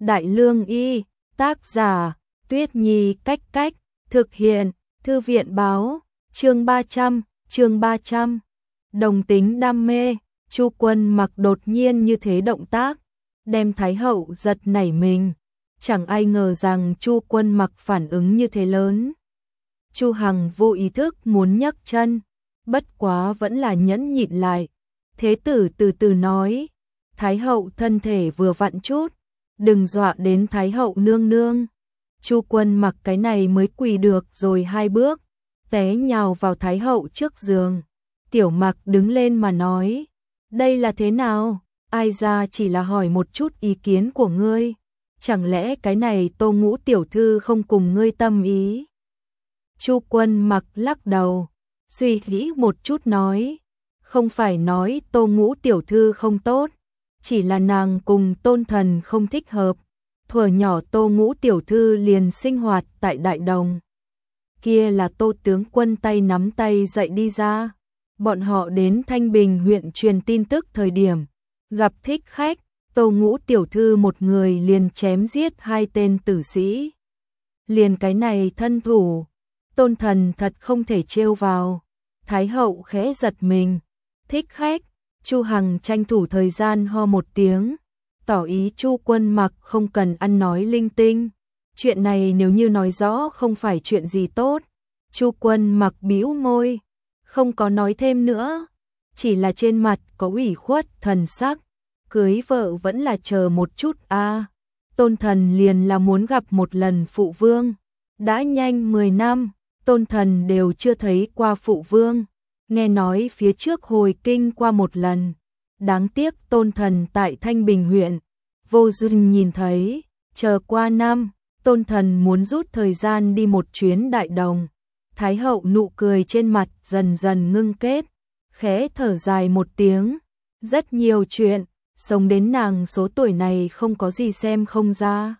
Đại Lương Y, tác giả, Tuyết Nhi cách cách, thực hiện, Thư viện báo, chương 300, đồng tính đam mê, Chu Quân Mặc đột nhiên như thế động tác, đem Thái hậu giật nảy mình, chẳng ai ngờ rằng Chu Quân Mặc phản ứng như thế lớn. Chu Hằng vô ý thức muốn nhấc chân, bất quá vẫn là nhẫn nhịn lại. Thế tử từ từ nói, Thái hậu thân thể vừa vặn chút, đừng dọa đến Thái hậu nương nương. Chu Quân Mặc cái này mới quỳ được rồi 2 bước, té nhào vào Thái hậu trước giường. Tiểu Mặc đứng lên mà nói, đây là thế nào? Ai ra chỉ là hỏi một chút ý kiến của ngươi, chẳng lẽ cái này Tô Ngũ tiểu thư không cùng ngươi tâm ý? Chu Quân Mặc lắc đầu, suy nghĩ một chút nói, không phải nói Tô Ngũ tiểu thư không tốt, chỉ là nàng cùng Tôn Thần không thích hợp. Thuở nhỏ Tô Ngũ tiểu thư liền sinh hoạt tại Đại Đồng. Kia là Tô tướng quân tay nắm tay dạy đi ra. Bọn họ đến Thanh Bình huyện truyền tin tức thời điểm, gặp thích khách, Tô Ngũ tiểu thư một người liền chém giết 2 tên tử sĩ. Liền cái này thân thủ, Tôn Thần thật không thể trêu vào. Thái hậu khẽ giật mình, thích khách. Chu Hằng tranh thủ thời gian ho một tiếng, tỏ ý Chu Quân Mặc không cần ăn nói linh tinh. Chuyện này nếu như nói rõ không phải chuyện gì tốt. Chu Quân Mặc bĩu môi, không có nói thêm nữa, chỉ là trên mặt có ủy khuất thần sắc. Cưới vợ vẫn là chờ một chút a. Tôn Thần liền là muốn gặp một lần phụ vương. Đã nhanh 10 năm, Tôn Thần đều chưa thấy qua phụ vương. Nghe nói phía trước hồi kinh qua một lần. Đáng tiếc Tôn Thần tại Thanh Bình huyện, vô duyên nhìn thấy. Chờ qua năm, Tôn Thần muốn rút thời gian đi một chuyến Đại Đồng. Thái hậu nụ cười trên mặt dần dần ngưng kết, khẽ thở dài một tiếng. Rất nhiều chuyện, sống đến nàng số tuổi này không có gì xem không ra.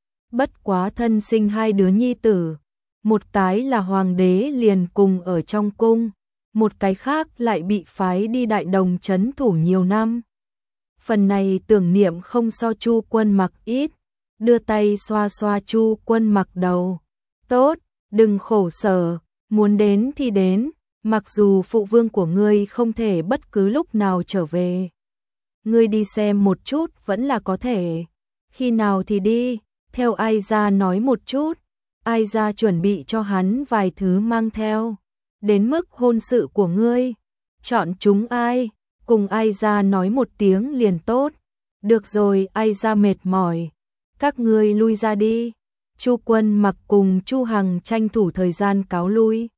Bất quá thân sinh 2 đứa nhi tử, một cái là hoàng đế liền cùng ở trong cung, một cái khác lại bị phái đi Đại Đồng trấn thủ nhiều năm. Phần này tưởng niệm không so Chu Quân Mặc ít, đưa tay xoa xoa Chu Quân Mặc đầu. Tốt, đừng khổ sở, muốn đến thì đến, mặc dù phụ vương của ngươi không thể bất cứ lúc nào trở về. Ngươi đi xem một chút vẫn là có thể, khi nào thì đi, theo ai ra nói một chút, ai ra chuẩn bị cho hắn vài thứ mang theo. Đến mức hôn sự của ngươi, chọn chúng ai, cùng ai ra nói một tiếng liền tốt. Được rồi, ai ra mệt mỏi, các ngươi lui ra đi. Chu Quân Mặc cùng Chu Hằng tranh thủ thời gian cáo lui.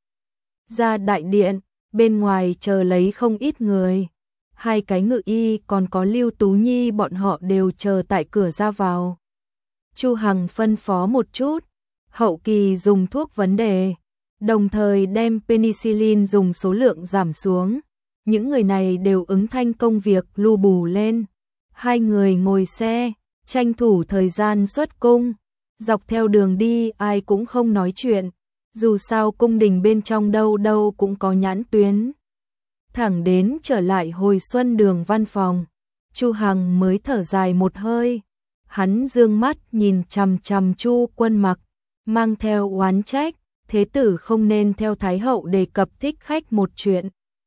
Ra đại điện, bên ngoài chờ lấy không ít người. 2 cái ngự y còn có Lưu Tú Nhi bọn họ đều chờ tại cửa ra vào. Chu Hằng phân phó một chút, hậu kỳ dùng thuốc vấn đề, đồng thời đem penicillin dùng số lượng giảm xuống. Những người này đều ứng thanh công việc lu bù lên. 2 người ngồi xe, tranh thủ thời gian xuất cung. Dọc theo đường đi ai cũng không nói chuyện, dù sao cung đình bên trong đâu đâu cũng có nhãn tuyến. Thẳng đến trở lại Hồi Xuân Đường văn phòng, Chu Hằng mới thở dài một hơi. Hắn dương mắt nhìn chằm chằm Chu Quân Mặc, mang theo oán trách, thế tử không nên theo Thái hậu đề cập thích khách một chuyện.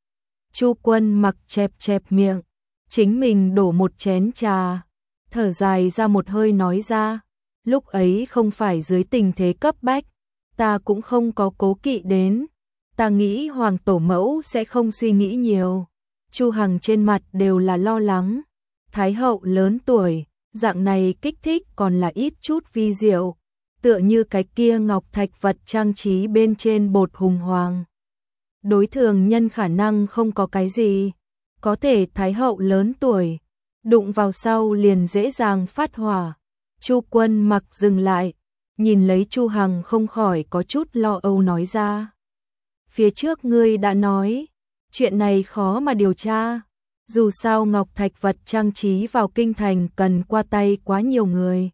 Chu Quân Mặc chẹp chẹp miệng, chính mình đổ một chén trà, thở dài ra một hơi nói ra, lúc ấy không phải dưới tình thế cấp bách, ta cũng không có cố kỵ đến, ta nghĩ hoàng tổ mẫu sẽ không suy nghĩ nhiều. Chu Hằng trên mặt đều là lo lắng, Thái hậu lớn tuổi, dạng này kích thích còn là ít chút vi diệu, tựa như cái kia ngọc thạch vật trang trí bên trên bột hùng hoàng. Đối thường nhân khả năng không có cái gì, có thể Thái hậu lớn tuổi, đụng vào sau liền dễ dàng phát hỏa. Chu Quân Mặc dừng lại, nhìn lấy Chu Hằng không khỏi có chút lo âu nói ra. Phía trước ngươi đã nói, chuyện này khó mà điều tra, dù sao ngọc thạch vật trang trí vào kinh thành cần qua tay quá nhiều người.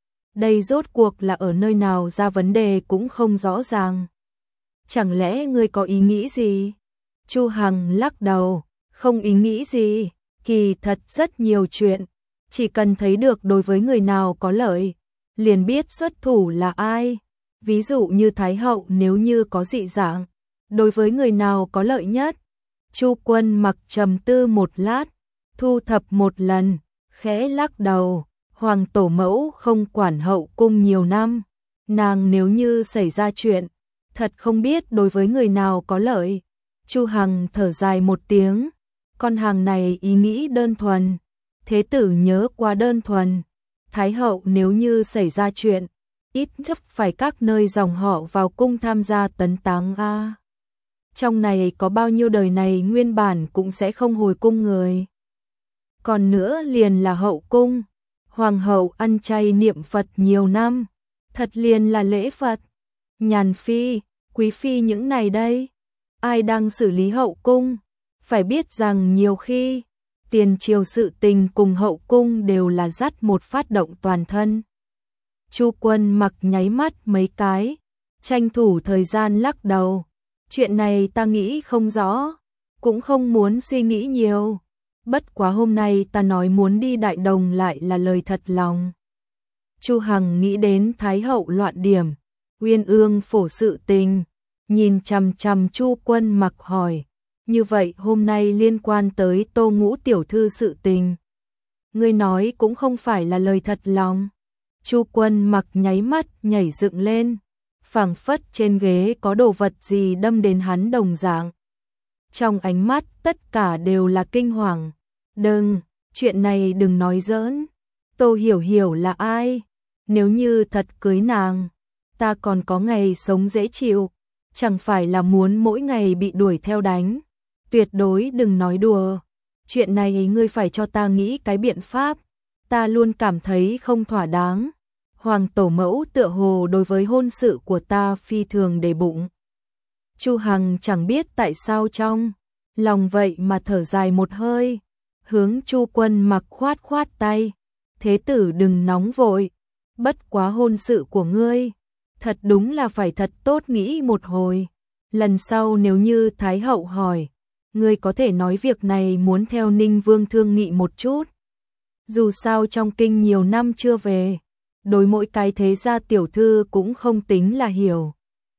Đây rốt cuộc là ở nơi nào ra vấn đề cũng không rõ ràng. Chẳng lẽ ngươi có ý nghĩ gì? Chu Hằng lắc đầu, không ý nghĩ gì, kỳ thật rất nhiều chuyện. chỉ cần thấy được đối với người nào có lợi, liền biết xuất thủ là ai. Ví dụ như Thái hậu nếu như có dị dạng, đối với người nào có lợi nhất. Chu Quân Mặc trầm tư một lát, thu thập một lần, khẽ lắc đầu, Hoàng tổ mẫu không quản hậu cung nhiều năm, nàng nếu như xảy ra chuyện, thật không biết đối với người nào có lợi. Chu Hằng thở dài một tiếng, con hàng này ý nghĩ đơn thuần, thế tử nhớ quá đơn thuần. Thái hậu nếu như xảy ra chuyện, ít nhất phải các nơi dòng họ vào cung tham gia tấn táng a. Trong này có bao nhiêu đời này nguyên bản cũng sẽ không hồi cung người. Còn nữa liền là hậu cung, hoàng hậu ăn chay niệm Phật nhiều năm, thật liền là lễ Phật. Nhàn phi, quý phi những này đây, ai đang xử lý hậu cung? Phải biết rằng nhiều khi, tiền triều sự tình cùng hậu cung đều là dắt một phát động toàn thân. Chu Quân Mặc nháy mắt mấy cái, tranh thủ thời gian lắc đầu. Chuyện này ta nghĩ không rõ, cũng không muốn suy nghĩ nhiều. Bất quá hôm nay ta nói muốn đi Đại Đồng lại là lời thật lòng. Chu Hằng nghĩ đến Thái hậu loạn điểm, Uyên Ương phổ sự tình, nhìn chằm chằm Chu Quân Mặc hỏi, như vậy hôm nay liên quan tới Tô Ngũ tiểu thư sự tình, ngươi nói cũng không phải là lời thật lòng. Chu Quân Mặc nháy mắt nhảy dựng lên, phảng phất trên ghế có đồ vật gì đâm đến hắn đồng dạng. Trong ánh mắt tất cả đều là kinh hoàng. Đừng, chuyện này đừng nói giỡn. Tô Hiểu Hiểu là ai? Nếu như thật cưới nàng, ta còn có ngày sống dễ chịu, chẳng phải là muốn mỗi ngày bị đuổi theo đánh. Tuyệt đối đừng nói đùa. Chuyện này ngươi phải cho ta nghĩ cái biện pháp. Ta luôn cảm thấy không thỏa đáng. Hoàng tổ mẫu tựa hồ đối với hôn sự của ta phi thường để bụng. Chu Hằng chẳng biết tại sao trong lòng vậy mà thở dài một hơi, hướng Chu Quân Mặc khoát khoát tay, thế tử đừng nóng vội, bất quá hôn sự của ngươi, thật đúng là phải thật tốt nghĩ một hồi. Lần sau nếu như Thái hậu hỏi, ngươi có thể nói việc này muốn theo Ninh Vương thương nghị một chút. Dù sao trong kinh nhiều năm chưa về, đối mỗi cái thế gia tiểu thư cũng không tính là hiểu.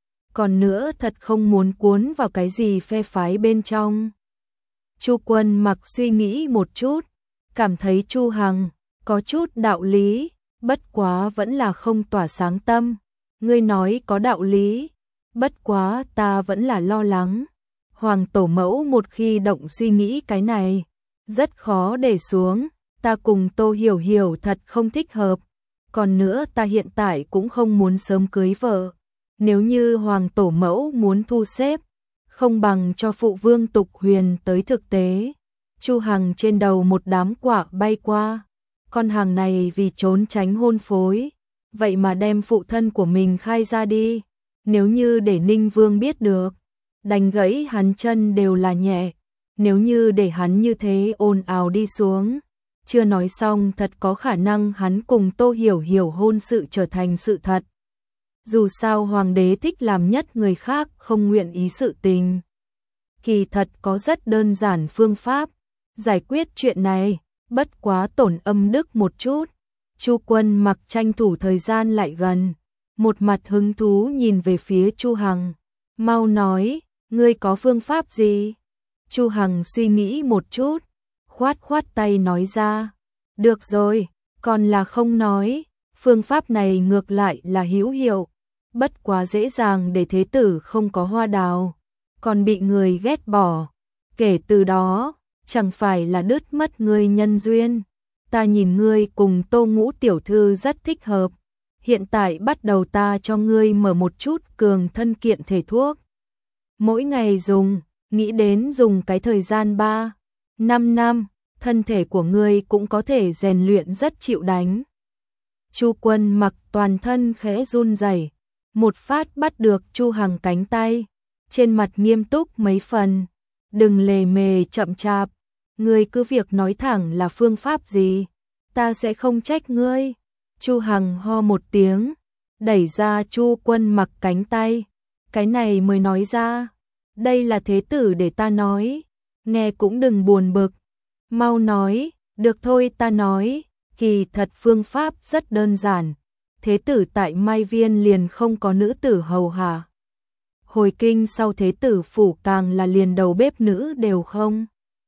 Còn nữa thật không muốn cuốn vào cái gì phe phái bên trong. Chu Quân Mặc suy nghĩ một chút, cảm thấy Chu Hằng có chút đạo lý, bất quá vẫn là không tỏa sáng tâm. Ngươi nói có đạo lý, bất quá ta vẫn là lo lắng. Hoàng tổ mẫu một khi động suy nghĩ cái này, rất khó để xuống. Ta cùng Tô Hiểu Hiểu thật không thích hợp. Còn nữa ta hiện tại cũng không muốn sớm cưới vợ. Nếu như Hoàng tổ mẫu muốn thu xếp, không bằng cho phụ vương Tục Huyền tới thực tế. Chu Hằng trên đầu một đám quả bay qua. Con hàng này vì trốn tránh hôn phối, vậy mà đem phụ thân của mình khai ra đi. Nếu như để Ninh Vương biết được, đành gãy hắn chân đều là nhẹ. Nếu như để hắn như thế ồn ào đi xuống, chưa nói xong thật có khả năng hắn cùng Tô Hiểu Hiểu hôn sự trở thành sự thật. Dù sao hoàng đế thích làm nhất người khác không nguyện ý sự tình. Kỳ thật có rất đơn giản phương pháp giải quyết chuyện này, bất quá tổn âm đức một chút. Chu Quân Mặc tranh thủ thời gian lại gần, một mặt hứng thú nhìn về phía Chu Hằng. Mau nói, ngươi có phương pháp gì? Chu Hằng suy nghĩ một chút, khoát khoát tay nói ra. Được rồi, còn là không nói, phương pháp này ngược lại là hữu hiệu, bất quá dễ dàng để thế tử không có hoa đào, còn bị người ghét bỏ. Kể từ đó, chẳng phải là đứt mất ngươi nhân duyên. Ta nhìn ngươi cùng Tô Ngũ tiểu thư rất thích hợp. Hiện tại bắt đầu ta cho ngươi mở một chút cường thân kiện thể thuốc. Mỗi ngày dùng, nghĩ đến dùng cái thời gian 3-5 năm, thân thể của ngươi cũng có thể rèn luyện rất chịu đánh. Chu Quân Mặc toàn thân khẽ run rẩy, một phát bắt được Chu Hằng cánh tay, trên mặt nghiêm túc mấy phần. Đừng lề mề chậm chạp, ngươi cứ việc nói thẳng là phương pháp gì, ta sẽ không trách ngươi. Chu Hằng ho một tiếng, đẩy ra Chu Quân Mặc cánh tay, cái này mới nói ra, đây là thế tử để ta nói, nghe cũng đừng buồn bực, mau nói. Được thôi ta nói, Kỳ thật phương pháp rất đơn giản, thế tử tại Mai Viên liền không có nữ tử hầu hạ. Hồi kinh sau thế tử phủ càng là liền đầu bếp nữ đều không.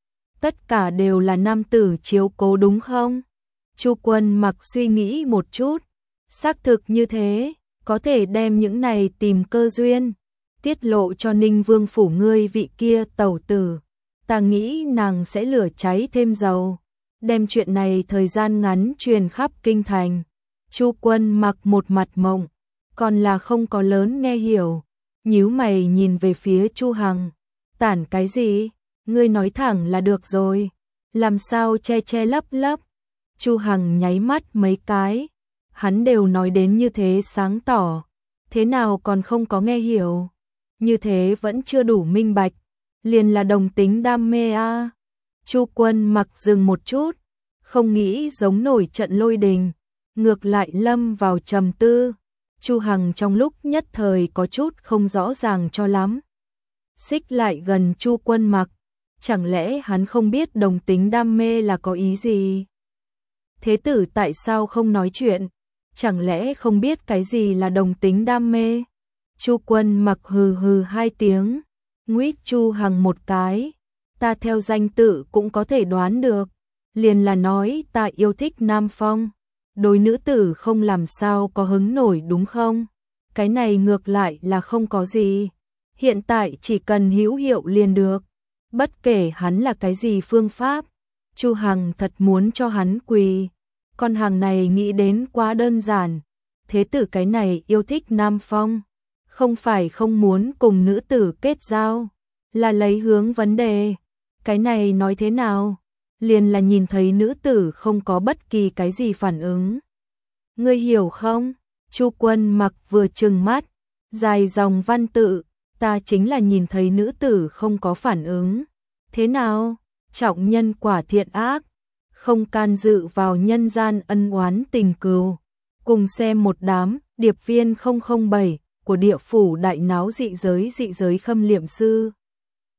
Tất cả đều là nam tử chiếu cố đúng không? Chu Quân Mặc suy nghĩ một chút, xác thực như thế, có thể đem những này tìm cơ duyên, tiết lộ cho Ninh Vương phủ ngươi vị kia tẩu tử. Ta nghĩ nàng sẽ lửa cháy thêm dầu, đem chuyện này thời gian ngắn truyền khắp kinh thành. Chu Quân Mặc một mặt mộng, còn là không có lớn nghe hiểu, nhíu mày nhìn về phía Chu Hằng. Tản cái gì? Ngươi nói thẳng là được rồi, làm sao che che lấp lấp? Chu Hằng nháy mắt mấy cái, hắn đều nói đến như thế sáng tỏ, thế nào còn không có nghe hiểu? Như thế vẫn chưa đủ minh bạch, liền là đồng tính đam mê a. Chu Quân Mặc dừng một chút, không nghĩ giống nổi trận lôi đình, ngược lại lâm vào trầm tư. Chu Hằng trong lúc nhất thời có chút không rõ ràng cho lắm. Xích lại gần Chu Quân Mặc, chẳng lẽ hắn không biết đồng tính đam mê là có ý gì? Thế tử tại sao không nói chuyện? Chẳng lẽ không biết cái gì là đồng tính đam mê? Chu Quân Mặc hừ hừ hai tiếng, nguýt Chu Hằng một cái. Ta theo danh tự cũng có thể đoán được, liền là nói ta yêu thích Nam Phong. Đối nữ tử không làm sao có hứng nổi đúng không? Cái này ngược lại là không có gì. Hiện tại chỉ cần hữu hiệu liền được. Bất kể hắn là cái gì phương pháp, Chu Hằng thật muốn cho hắn quỳ. Con hàng này nghĩ đến quá đơn giản. Thế tử cái này yêu thích Nam Phong, không phải không muốn cùng nữ tử kết giao, là lấy hướng vấn đề. Cái này nói thế nào? Liền là nhìn thấy nữ tử không có bất kỳ cái gì phản ứng. Ngươi hiểu không? Chu Quân Mặc vừa trừng mắt, dài dòng văn tự, ta chính là nhìn thấy nữ tử không có phản ứng. Thế nào? Trọng nhân quả thiện ác, không can dự vào nhân gian ân oán tình cừu. Cùng xem một đám điệp viên 007 của địa phủ đại náo dị giới khâm liệm sư.